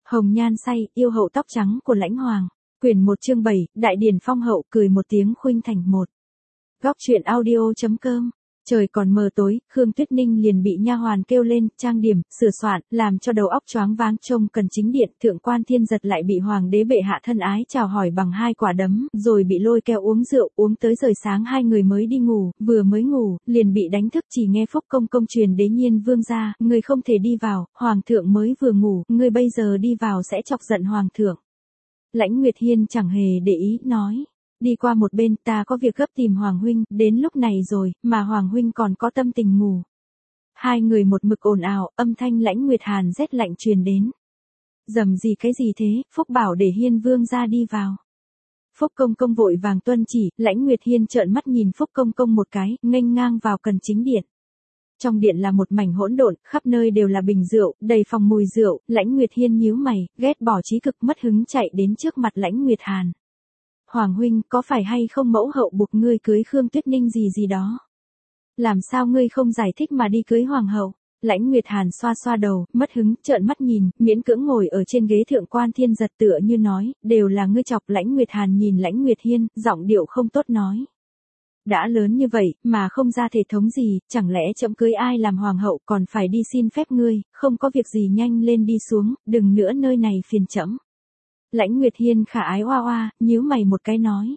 Hồng nhan say, yêu hậu tóc trắng của Lãnh Hoàng. Quyển 1 chương 7, Đại điển phong hậu cười một tiếng khuynh thành một. Góc truyện audio.com. Trời còn mờ tối, Khương Tuyết Ninh liền bị nha hoàn kêu lên, trang điểm, sửa soạn, làm cho đầu óc choáng váng trông cần chính điện. Thượng quan Thiên Giật lại bị hoàng đế bệ hạ thân ái chào hỏi bằng 2 quả đấm, rồi bị lôi kéo uống rượu, uống tới rời sáng hai người mới đi ngủ, vừa mới ngủ, liền bị đánh thức. Chỉ nghe Phúc Công Công truyền đế nhiên vương ra, người không thể đi vào, hoàng thượng mới vừa ngủ, người bây giờ đi vào sẽ chọc giận hoàng thượng. Lãnh Nguyệt Hiên chẳng hề để ý, nói. Đi qua một bên, ta có việc gấp tìm Hoàng huynh, đến lúc này rồi, mà Hoàng huynh còn có tâm tình ngủ. Hai người một mực ồn ào, âm thanh Lãnh Nguyệt Hàn rét lạnh truyền đến. Dầm gì cái gì thế, Phúc bảo để Hiên vương ra đi vào. Phúc Công Công vội vàng tuân chỉ, Lãnh Nguyệt Hiên trợn mắt nhìn Phúc Công Công một cái, nghênh ngang vào cần chính điện. Trong điện là một mảnh hỗn độn, khắp nơi đều là bình rượu, đầy phòng mùi rượu. Lãnh Nguyệt Hiên nhíu mày, ghét bỏ chí cực, mất hứng chạy đến trước mặt Lãnh Nguyệt Hàn. Hoàng huynh, có phải hay không mẫu hậu buộc ngươi cưới Khương Tuyết Ninh gì đó? Làm sao ngươi không giải thích mà đi cưới hoàng hậu? Lãnh Nguyệt Hàn xoa xoa đầu, mất hứng, trợn mắt nhìn, miễn cưỡng ngồi ở trên ghế. Thượng quan Thiên Giật tựa như nói, đều là ngươi chọc. Lãnh Nguyệt Hàn nhìn Lãnh Nguyệt Hiên, giọng điệu không tốt nói. Đã lớn như vậy, mà không ra thể thống gì, chẳng lẽ chậm cưới ai làm hoàng hậu còn phải đi xin phép ngươi, không có việc gì nhanh lên đi xuống, đừng nữa nơi này phiền trẫm. Lãnh Nguyệt Hiên khả ái oa oa, nhíu mày một cái nói.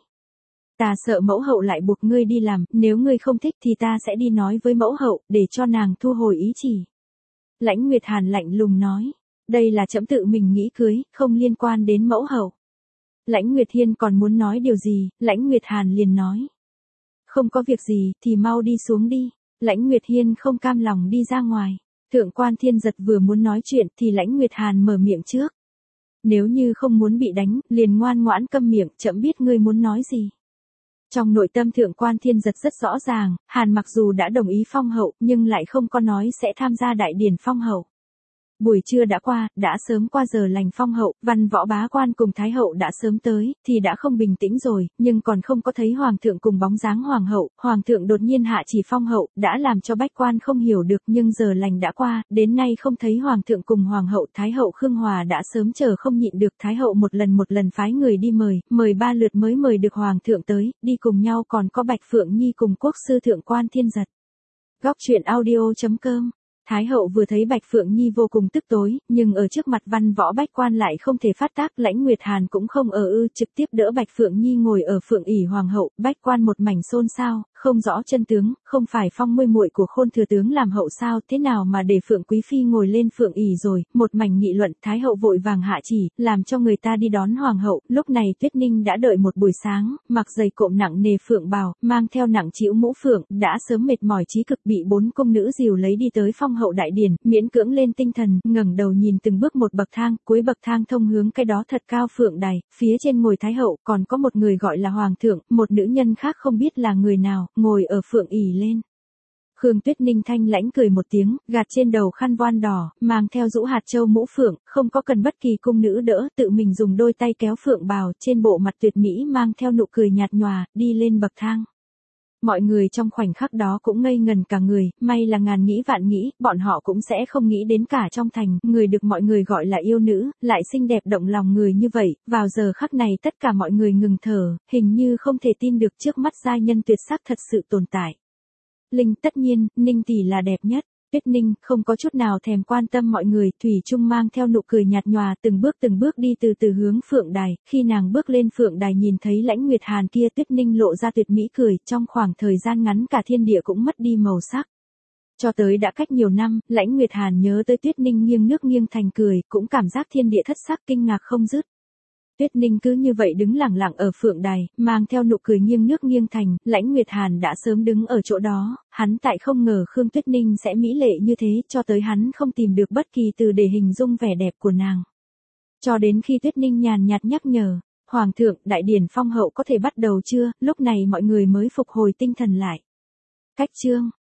Ta sợ mẫu hậu lại buộc ngươi đi làm, nếu ngươi không thích thì ta sẽ đi nói với mẫu hậu, để cho nàng thu hồi ý chỉ. Lãnh Nguyệt Hàn lạnh lùng nói. Đây là trẫm tự mình nghĩ cưới, không liên quan đến mẫu hậu. Lãnh Nguyệt Hiên còn muốn nói điều gì, Lãnh Nguyệt Hàn liền nói. Không có việc gì, thì mau đi xuống đi. Lãnh Nguyệt Hiên không cam lòng đi ra ngoài. Thượng quan Thiên Giật vừa muốn nói chuyện thì Lãnh Nguyệt Hàn mở miệng trước. Nếu như không muốn bị đánh, liền ngoan ngoãn câm miệng, trẫm biết ngươi muốn nói gì. Trong nội tâm Thượng quan Thiên Giật rất rõ ràng, Hàn mặc dù đã đồng ý phong hậu, nhưng lại không có nói sẽ tham gia đại điển phong hậu. Buổi trưa đã qua, đã sớm qua giờ lành phong hậu, văn võ bá quan cùng thái hậu đã sớm tới, thì đã không bình tĩnh rồi, nhưng còn không có thấy hoàng thượng cùng bóng dáng hoàng hậu. Hoàng thượng đột nhiên hạ chỉ phong hậu, đã làm cho bách quan không hiểu được, nhưng giờ lành đã qua, đến nay không thấy hoàng thượng cùng hoàng hậu. Thái hậu Khương Hòa đã sớm chờ không nhịn được, thái hậu một lần phái người đi mời 3 lượt mới mời được hoàng thượng tới, đi cùng nhau còn có Bạch Phượng Nhi cùng quốc sư Thượng quan Thiên Giật. Góc truyện audio.com. Thái hậu vừa thấy Bạch Phượng Nhi vô cùng tức tối, nhưng ở trước mặt văn võ bách quan lại không thể phát tác. Lãnh Nguyệt Hàn cũng không trực tiếp đỡ Bạch Phượng Nhi ngồi ở phượng ỷ hoàng hậu. Bách quan một mảnh xôn xao, không rõ chân tướng, không phải phong muội của Khôn thừa tướng làm hậu sao, thế nào mà để Phượng quý phi ngồi lên phượng ỷ rồi. Một mảnh nghị luận. Thái hậu vội vàng hạ chỉ, làm cho người ta đi đón hoàng hậu. Lúc này Tuyết Ninh đã đợi một buổi sáng, mặc giày cộm nặng nề phượng bào, mang theo nặng trĩu mũ phượng, đã sớm mệt mỏi chí cực, bị 4 cung nữ dìu lấy đi tới phong hậu đại điển, miễn cưỡng lên tinh thần, ngẩng đầu nhìn từng bước một bậc thang, cuối bậc thang thông hướng cái đó thật cao phượng đài, phía trên ngồi thái hậu, còn có một người gọi là hoàng thượng, một nữ nhân khác không biết là người nào, ngồi ở phượng ỷ lên. Khương Tuyết Ninh thanh lãnh cười một tiếng, gạt trên đầu khăn voan đỏ, mang theo rũ hạt châu mũ phượng, không có cần bất kỳ cung nữ đỡ, tự mình dùng đôi tay kéo phượng bào, trên bộ mặt tuyệt mỹ mang theo nụ cười nhạt nhòa, đi lên bậc thang. Mọi người trong khoảnh khắc đó cũng ngây ngần cả người, may là ngàn nghĩ vạn nghĩ, bọn họ cũng sẽ không nghĩ đến cả trong thành, người được mọi người gọi là yêu nữ, lại xinh đẹp động lòng người như vậy. Vào giờ khắc này tất cả mọi người ngừng thở, hình như không thể tin được trước mắt giai nhân tuyệt sắc thật sự tồn tại. Linh, tất nhiên, Ninh tỷ là đẹp nhất. Tuyết Ninh không có chút nào thèm quan tâm mọi người, thủy chung mang theo nụ cười nhạt nhòa, từng bước đi từ từ hướng phượng đài. Khi nàng bước lên phượng đài nhìn thấy Lãnh Nguyệt Hàn kia, Tuyết Ninh lộ ra tuyệt mỹ cười, trong khoảng thời gian ngắn cả thiên địa cũng mất đi màu sắc. Cho tới đã cách nhiều năm, Lãnh Nguyệt Hàn nhớ tới Tuyết Ninh nghiêng nước nghiêng thành cười, cũng cảm giác thiên địa thất sắc, kinh ngạc không dứt. Tuyết Ninh cứ như vậy đứng lặng lặng ở phượng đài, mang theo nụ cười nghiêng nước nghiêng thành. Lãnh Nguyệt Hàn đã sớm đứng ở chỗ đó, hắn tại không ngờ Khương Tuyết Ninh sẽ mỹ lệ như thế, cho tới hắn không tìm được bất kỳ từ để hình dung vẻ đẹp của nàng. Cho đến khi Tuyết Ninh nhàn nhạt nhắc nhở, Hoàng thượng, đại điển phong hậu có thể bắt đầu chưa, lúc này mọi người mới phục hồi tinh thần lại. Cách chương